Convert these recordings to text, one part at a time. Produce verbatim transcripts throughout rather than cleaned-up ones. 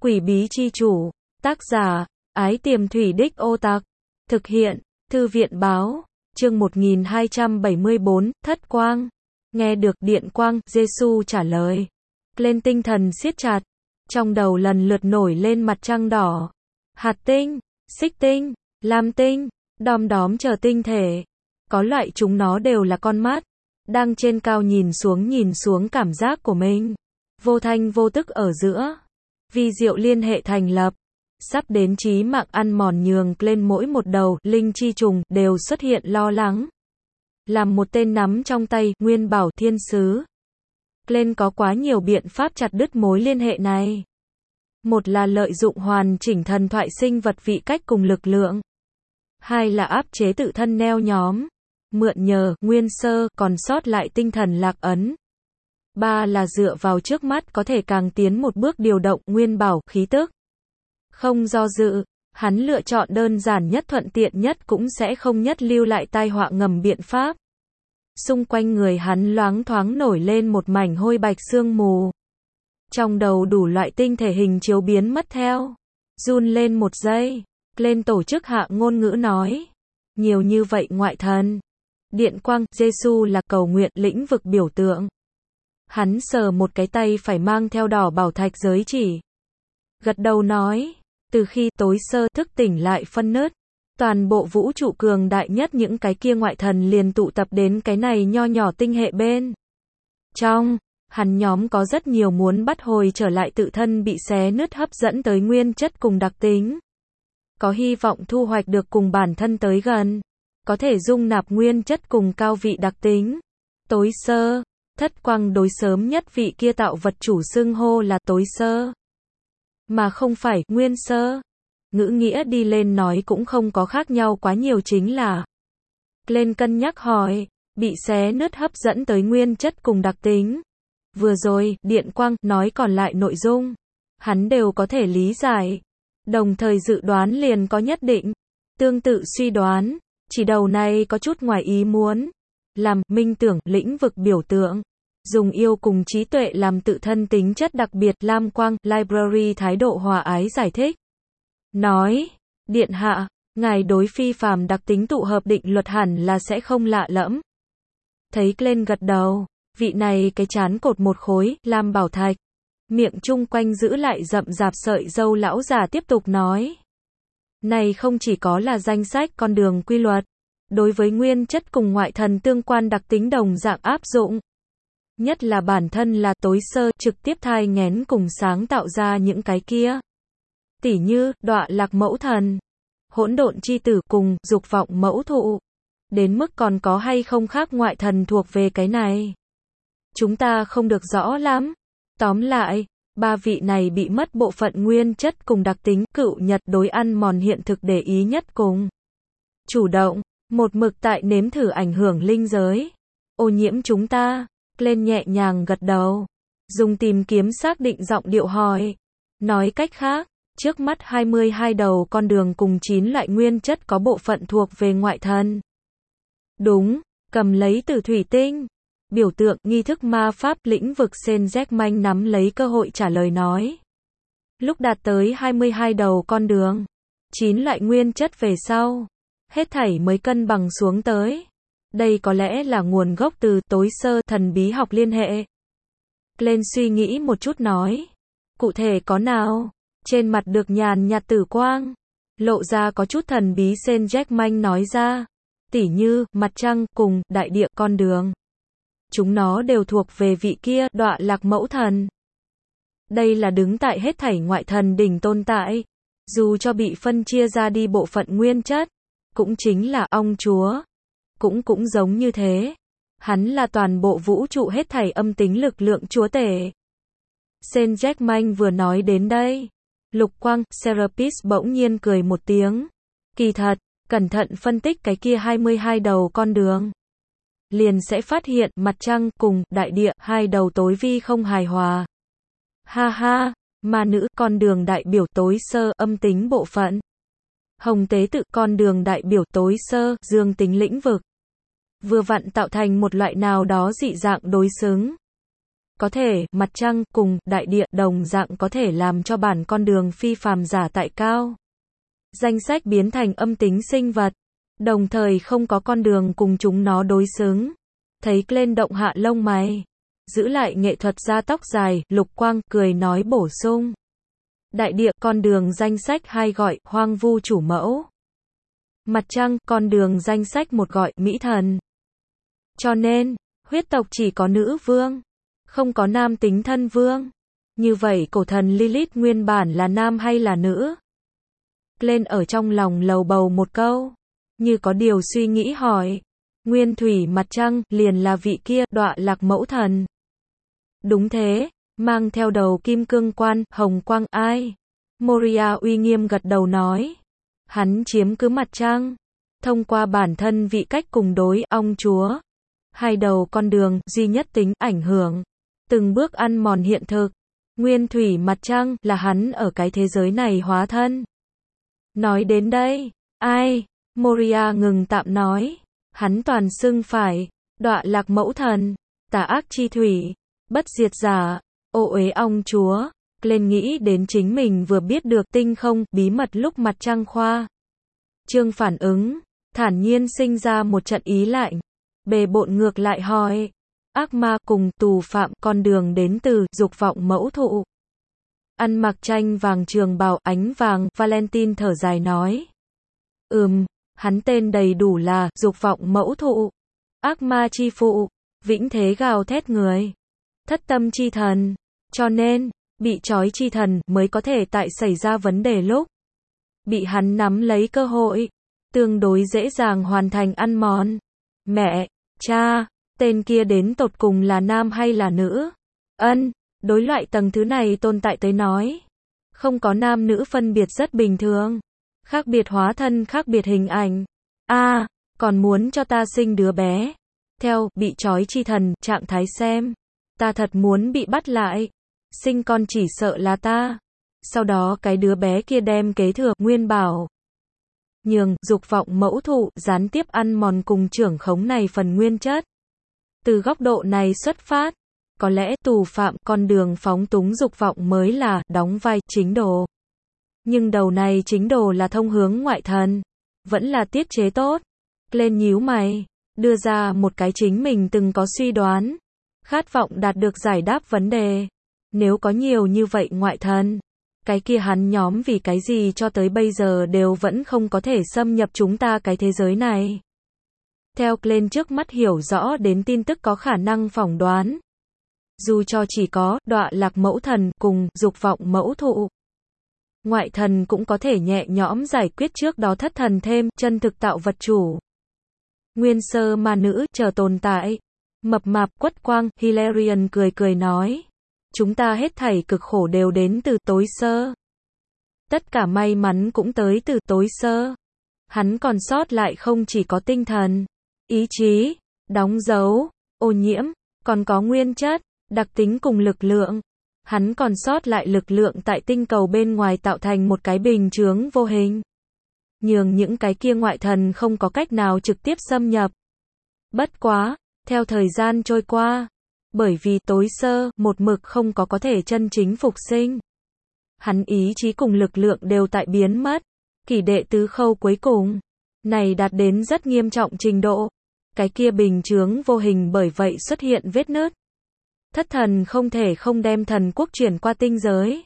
Quỷ bí chi chủ. Tác giả, Ái Tiềm Thủy Đích Ô Tặc. Thực hiện, Thư viện báo. Chương một nghìn hai trăm bảy mươi bốn, Thất Quang. Nghe được điện quang, Giê-xu trả lời. Lên tinh thần siết chặt. Trong đầu lần lượt nổi lên mặt trăng đỏ, hạt tinh, xích tinh, lam tinh, đom đóm chờ tinh thể. Có loại chúng nó đều là con mắt, đang trên cao nhìn xuống nhìn xuống cảm giác của mình. Vô thanh vô tức ở giữa. Vi diệu liên hệ thành lập. Sắp đến chí mạng ăn mòn nhường lên mỗi một đầu linh chi trùng đều xuất hiện lo lắng. Làm một tên nắm trong tay Nguyên Bảo Thiên Sứ. Lên có quá nhiều biện pháp chặt đứt mối liên hệ này. Một là lợi dụng hoàn chỉnh thần thoại sinh vật vị cách cùng lực lượng. Hai là áp chế tự thân neo nhóm. Mượn nhờ nguyên sơ còn sót lại tinh thần lạc ấn. Ba là dựa vào trước mắt có thể càng tiến một bước điều động nguyên bảo khí tức. Không do dự, hắn lựa chọn đơn giản nhất thuận tiện nhất cũng sẽ không nhất lưu lại tai họa ngầm biện pháp. Xung quanh người hắn loáng thoáng nổi lên một mảnh hôi bạch sương mù. Trong đầu đủ loại tinh thể hình chiếu biến mất theo. Run lên một giây. Lên tổ chức hạ ngôn ngữ nói. Nhiều như vậy ngoại thần. Điện quang, Giê-xu là cầu nguyện lĩnh vực biểu tượng. Hắn sờ một cái tay phải mang theo đỏ bảo thạch giới chỉ. Gật đầu nói. Từ khi tối sơ thức tỉnh lại phân nứt. Toàn bộ vũ trụ cường đại nhất những cái kia ngoại thần liền tụ tập đến cái này nho nhỏ tinh hệ bên trong. Hắn nhóm có rất nhiều muốn bắt hồi trở lại tự thân bị xé nứt hấp dẫn tới nguyên chất cùng đặc tính. Có hy vọng thu hoạch được cùng bản thân tới gần. Có thể dung nạp nguyên chất cùng cao vị đặc tính. Tối sơ, thất quang đối sớm nhất vị kia tạo vật chủ xưng hô là tối sơ. Mà không phải nguyên sơ. Ngữ nghĩa đi lên nói cũng không có khác nhau quá nhiều chính là. Lên cân nhắc hỏi, bị xé nứt hấp dẫn tới nguyên chất cùng đặc tính. Vừa rồi, điện quang nói còn lại nội dung. Hắn đều có thể lý giải. Đồng thời dự đoán liền có nhất định. Tương tự suy đoán. Chỉ đầu này có chút ngoài ý muốn. Làm minh tưởng lĩnh vực biểu tượng. Dùng yêu cùng trí tuệ làm tự thân tính chất đặc biệt. Lam quang, library thái độ hòa ái giải thích. Nói, điện hạ, ngài đối phi phàm đặc tính tụ hợp định luật hẳn là sẽ không lạ lẫm. Thấy Glenn gật đầu, vị này cái chán cột một khối, lam bảo thạch. Miệng chung quanh giữ lại rậm rạp sợi râu lão già tiếp tục nói. Này không chỉ có là danh sách con đường quy luật. Đối với nguyên chất cùng ngoại thần tương quan đặc tính đồng dạng áp dụng. Nhất là bản thân là tối sơ trực tiếp thai nghén cùng sáng tạo ra những cái kia. Tỉ như, đọa lạc mẫu thần, hỗn độn chi tử cùng, dục vọng mẫu thụ. Đến mức còn có hay không khác ngoại thần thuộc về cái này. Chúng ta không được rõ lắm. Tóm lại, ba vị này bị mất bộ phận nguyên chất cùng đặc tính cựu nhật đối ăn mòn hiện thực để ý nhất cùng. Chủ động, một mực tại nếm thử ảnh hưởng linh giới. Ô nhiễm chúng ta. Lên nhẹ nhàng gật đầu. Dùng tìm kiếm xác định giọng điệu hỏi. Nói cách khác. Trước mắt hai mươi hai đầu con đường cùng chín loại nguyên chất có bộ phận thuộc về ngoại thần. Đúng, cầm lấy từ thủy tinh. Biểu tượng, nghi thức ma pháp, lĩnh vực Saint-Germain nắm lấy cơ hội trả lời nói. Lúc đạt tới hai mươi hai đầu con đường, chín loại nguyên chất về sau, hết thảy mới cân bằng xuống tới. Đây có lẽ là nguồn gốc từ tối sơ thần bí học liên hệ. Lên suy nghĩ một chút nói. Cụ thể có nào? Trên mặt được nhàn nhạt tử quang, lộ ra có chút thần bí. Saint-Germain nói ra, tỉ như, mặt trăng, cùng, đại địa, con đường. Chúng nó đều thuộc về vị kia, đọa lạc mẫu thần. Đây là đứng tại hết thảy ngoại thần đỉnh tồn tại. Dù cho bị phân chia ra đi bộ phận nguyên chất, cũng chính là ong chúa. Cũng cũng giống như thế. Hắn là toàn bộ vũ trụ hết thảy âm tính lực lượng chúa tể. Saint-Germain vừa nói đến đây. Lục quang, Serapis bỗng nhiên cười một tiếng. Kỳ thật, cẩn thận phân tích cái kia hai mươi hai đầu con đường. Liền sẽ phát hiện mặt trăng cùng đại địa hai đầu tối vi không hài hòa. Ha ha, ma nữ con đường đại biểu tối sơ âm tính bộ phận. Hồng tế tự con đường đại biểu tối sơ dương tính lĩnh vực. Vừa vặn tạo thành một loại nào đó dị dạng đối xứng. có thể, mặt trăng, cùng, đại địa, đồng dạng có thể làm cho bản con đường phi phàm giả tại cao. Danh sách biến thành âm tính sinh vật, đồng thời không có con đường cùng chúng nó đối xứng. Thấy Glenn động hạ lông mày, giữ lại nghệ thuật gia tóc dài, Lục Quang, cười nói bổ sung. Đại địa, con đường danh sách hai gọi, hoang vu chủ mẫu. Mặt trăng, con đường danh sách một gọi, mỹ thần. Cho nên, huyết tộc chỉ có nữ vương, không có nam tính thân vương. Như vậy cổ thần Lilith nguyên bản là nam hay là nữ? Glenn ở trong lòng lầu bầu một câu, như có điều suy nghĩ hỏi. Nguyên thủy mặt trăng, liền là vị kia, đọa lạc mẫu thần. Đúng thế, mang theo đầu kim cương quan, hồng quang ai. Moria uy nghiêm gật đầu nói. Hắn chiếm cứ mặt trăng, thông qua bản thân vị cách cùng đối, ong chúa. Hai đầu con đường, duy nhất tính, ảnh hưởng. Từng bước ăn mòn hiện thực. Nguyên thủy mặt trăng, là hắn ở cái thế giới này hóa thân. Nói đến đây, ai? Moria ngừng tạm nói. Hắn toàn xưng phải, đọa lạc mẫu thần, tà ác chi thủy, bất diệt giả, ô uế ong chúa. Glenn nghĩ đến chính mình vừa biết được tinh không, bí mật lúc mặt trăng khoa. Trương phản ứng, thản nhiên sinh ra một trận ý lạnh. Bề bộn ngược lại hỏi. Ác ma cùng tù phạm, con đường đến từ dục vọng mẫu thụ. Ăn mặc tranh vàng trường bào ánh vàng, Valentine thở dài nói. Ừm, hắn tên đầy đủ là dục vọng mẫu thụ. Ác ma chi phụ, vĩnh thế gào thét người. Thất tâm chi thần. Cho nên, bị trói chi thần mới có thể tại xảy ra vấn đề lúc. Bị hắn nắm lấy cơ hội. Tương đối dễ dàng hoàn thành ăn mòn. Mẹ, cha, tên kia đến tột cùng là nam hay là nữ? Ân, đối loại tầng thứ này tồn tại tới nói. Không có nam nữ phân biệt rất bình thường. Khác biệt hóa thân, khác biệt hình ảnh. A, à, còn muốn cho ta sinh đứa bé. Theo, bị trói chi thần, trạng thái xem. Ta thật muốn bị bắt lại. Sinh con chỉ sợ là ta. Sau đó cái đứa bé kia đem kế thừa, nguyên bảo. Nhường, dục vọng mẫu thụ, gián tiếp ăn mòn cùng trưởng khống này phần nguyên chất. Từ góc độ này xuất phát, có lẽ tù phạm, con đường phóng túng dục vọng mới là, đóng vai, chính đồ. Nhưng đầu này chính đồ là thông hướng ngoại thần. Vẫn là tiết chế tốt. Glenn nhíu mày, đưa ra một cái chính mình từng có suy đoán. Khát vọng đạt được giải đáp vấn đề. Nếu có nhiều như vậy ngoại thần, cái kia hắn nhóm vì cái gì cho tới bây giờ đều vẫn không có thể xâm nhập chúng ta cái thế giới này. Theo Glenn trước mắt hiểu rõ đến tin tức có khả năng phỏng đoán. Dù cho chỉ có, đọa lạc mẫu thần, cùng, dục vọng mẫu thụ. Ngoại thần cũng có thể nhẹ nhõm giải quyết trước đó thất thần thêm, chân thực tạo vật chủ. Nguyên sơ ma nữ, chờ tồn tại. Mập mạp, quất quang, Hilarion cười cười nói. Chúng ta hết thảy cực khổ đều đến từ tối sơ. Tất cả may mắn cũng tới từ tối sơ. Hắn còn sót lại không chỉ có tinh thần, ý chí, đóng dấu, ô nhiễm, còn có nguyên chất, đặc tính cùng lực lượng. Hắn còn sót lại lực lượng tại tinh cầu bên ngoài tạo thành một cái bình chướng vô hình. Nhường những cái kia ngoại thần không có cách nào trực tiếp xâm nhập. Bất quá, theo thời gian trôi qua, bởi vì tối sơ, một mực không có có thể chân chính phục sinh. Hắn ý chí cùng lực lượng đều tại biến mất. Kỷ đệ tứ khâu cuối cùng, này đạt đến rất nghiêm trọng trình độ. Cái kia bình chướng vô hình bởi vậy xuất hiện vết nứt. Thất thần không thể không đem thần quốc chuyển qua tinh giới.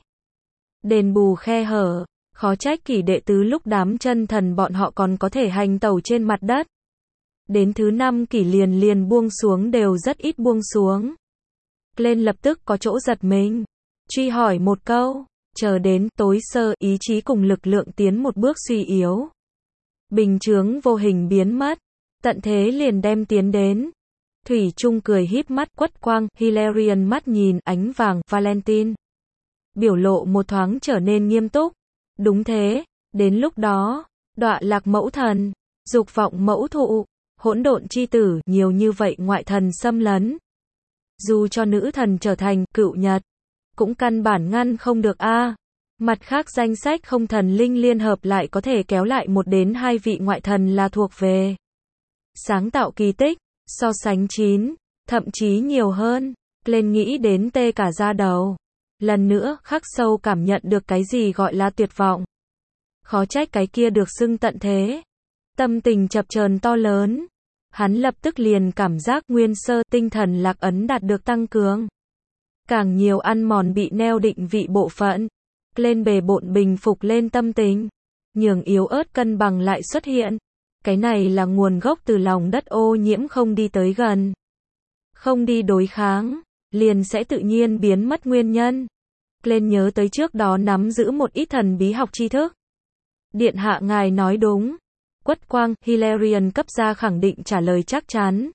Đền bù khe hở, khó trách kỷ đệ tứ lúc đám chân thần bọn họ còn có thể hành tẩu trên mặt đất. Đến thứ năm kỷ liền liền buông xuống đều rất ít buông xuống. Glenn lập tức có chỗ giật mình. Truy hỏi một câu, chờ đến tối sơ, ý chí cùng lực lượng tiến một bước suy yếu. Bình chướng vô hình biến mất, tận thế liền đem tiến đến. Thủy Trung cười híp mắt, quất quang, Hilarion mắt nhìn, ánh vàng, Valentine. Biểu lộ một thoáng trở nên nghiêm túc. Đúng thế, đến lúc đó, đọa lạc mẫu thần, dục vọng mẫu thụ, hỗn độn chi tử, nhiều như vậy ngoại thần xâm lấn. Dù cho nữ thần trở thành cựu nhật, cũng căn bản ngăn không được a. À. Mặt khác danh sách không thần linh liên hợp lại có thể kéo lại một đến hai vị ngoại thần là thuộc về sáng tạo kỳ tích, so sánh chín, thậm chí nhiều hơn. Lên nghĩ đến tê cả da đầu. Lần nữa, khắc sâu cảm nhận được cái gì gọi là tuyệt vọng. Khó trách cái kia được xưng tận thế. Tâm tình chập chờn to lớn. Hắn lập tức liền cảm giác nguyên sơ tinh thần lạc ấn đạt được tăng cường. Càng nhiều ăn mòn bị neo định vị bộ phận. Lên bề bộn bình phục lên tâm tình. Nhường yếu ớt cân bằng lại xuất hiện. Cái này là nguồn gốc từ lòng đất ô nhiễm không đi tới gần. Không đi đối kháng. Liền sẽ tự nhiên biến mất nguyên nhân. Lên nhớ tới trước đó nắm giữ một ít thần bí học tri thức. Điện hạ ngài nói đúng. Quất quang, Hilarion cấp ra khẳng định trả lời chắc chắn.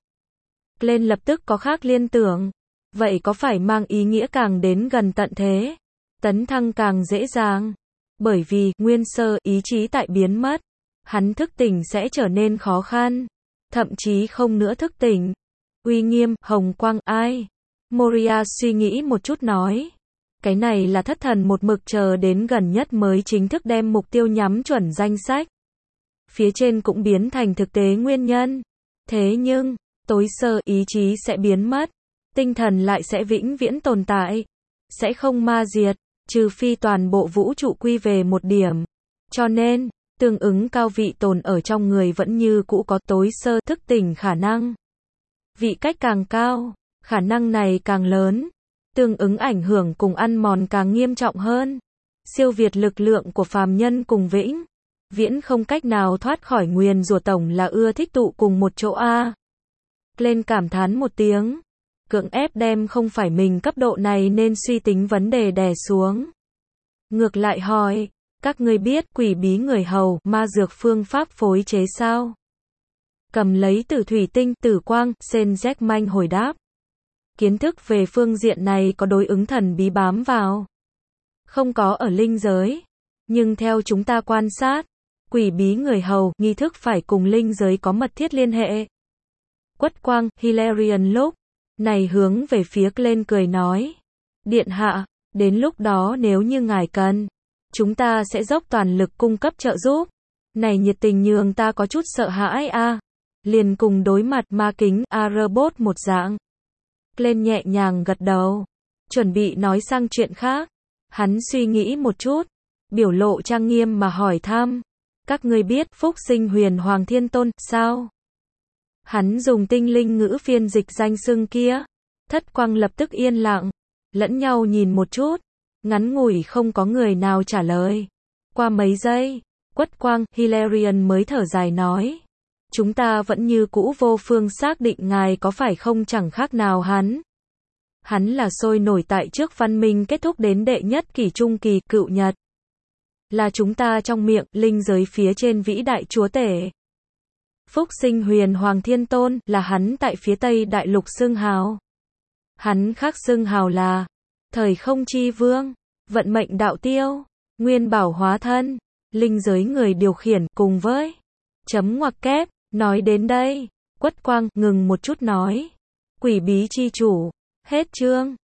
Lên lập tức có khác liên tưởng. Vậy có phải mang ý nghĩa càng đến gần tận thế? Tấn thăng càng dễ dàng. Bởi vì, nguyên sơ, ý chí tại biến mất. Hắn thức tỉnh sẽ trở nên khó khăn. Thậm chí không nữa thức tỉnh. Uy nghiêm, hồng quang, ai? Moria suy nghĩ một chút nói. Cái này là thất thần một mực chờ đến gần nhất mới chính thức đem mục tiêu nhắm chuẩn danh sách. Phía trên cũng biến thành thực tế nguyên nhân. Thế nhưng, tối sơ ý chí sẽ biến mất. Tinh thần lại sẽ vĩnh viễn tồn tại. Sẽ không ma diệt, trừ phi toàn bộ vũ trụ quy về một điểm. Cho nên, tương ứng cao vị tồn ở trong người vẫn như cũ có tối sơ thức tỉnh khả năng. Vị cách càng cao, khả năng này càng lớn. Tương ứng ảnh hưởng cùng ăn mòn càng nghiêm trọng hơn. Siêu việt lực lượng của phàm nhân cùng vĩnh. Viễn không cách nào thoát khỏi nguyền rủa tổng là ưa thích tụ cùng một chỗ a. Lên cảm thán một tiếng. Cưỡng ép đem không phải mình cấp độ này nên suy tính vấn đề đè xuống. Ngược lại hỏi, các ngươi biết quỷ bí người hầu, ma dược phương pháp phối chế sao? Cầm lấy tử thủy tinh, tử quang, Sen Jack manh hồi đáp. Kiến thức về phương diện này có đối ứng thần bí bám vào. Không có ở linh giới. Nhưng theo chúng ta quan sát, quỷ bí người hầu, nghi thức phải cùng linh giới có mật thiết liên hệ. Quất quang, Hilarion lúc này hướng về phía lên cười nói. Điện hạ, đến lúc đó nếu như ngài cần, chúng ta sẽ dốc toàn lực cung cấp trợ giúp. Này nhiệt tình nhường ta có chút sợ hãi a. À. Liền cùng đối mặt ma kính, A-robot một dạng. Lên nhẹ nhàng gật đầu. Chuẩn bị nói sang chuyện khác. Hắn suy nghĩ một chút. Biểu lộ trang nghiêm mà hỏi thăm. Các ngươi biết Phúc Sinh Huyền Hoàng Thiên Tôn, sao? Hắn dùng tinh linh ngữ phiên dịch danh xưng kia. Thất quang lập tức yên lặng. Lẫn nhau nhìn một chút. Ngắn ngủi không có người nào trả lời. Qua mấy giây, Quất quang, Hilarion mới thở dài nói. Chúng ta vẫn như cũ vô phương xác định ngài có phải không chẳng khác nào hắn. Hắn là sôi nổi tại trước văn minh kết thúc đến đệ nhất kỷ trung kỳ, cựu nhật. Là chúng ta trong miệng, linh giới phía trên vĩ đại chúa tể. Phúc Sinh Huyền Hoàng Thiên Tôn, là hắn tại phía Tây Đại Lục xưng hào. Hắn khác xưng hào là, thời không chi vương, vận mệnh đạo tiêu, nguyên bảo hóa thân, linh giới người điều khiển, cùng với, chấm ngoặc kép, nói đến đây, Quất quang, ngừng một chút nói. Quỷ bí chi chủ, hết chương.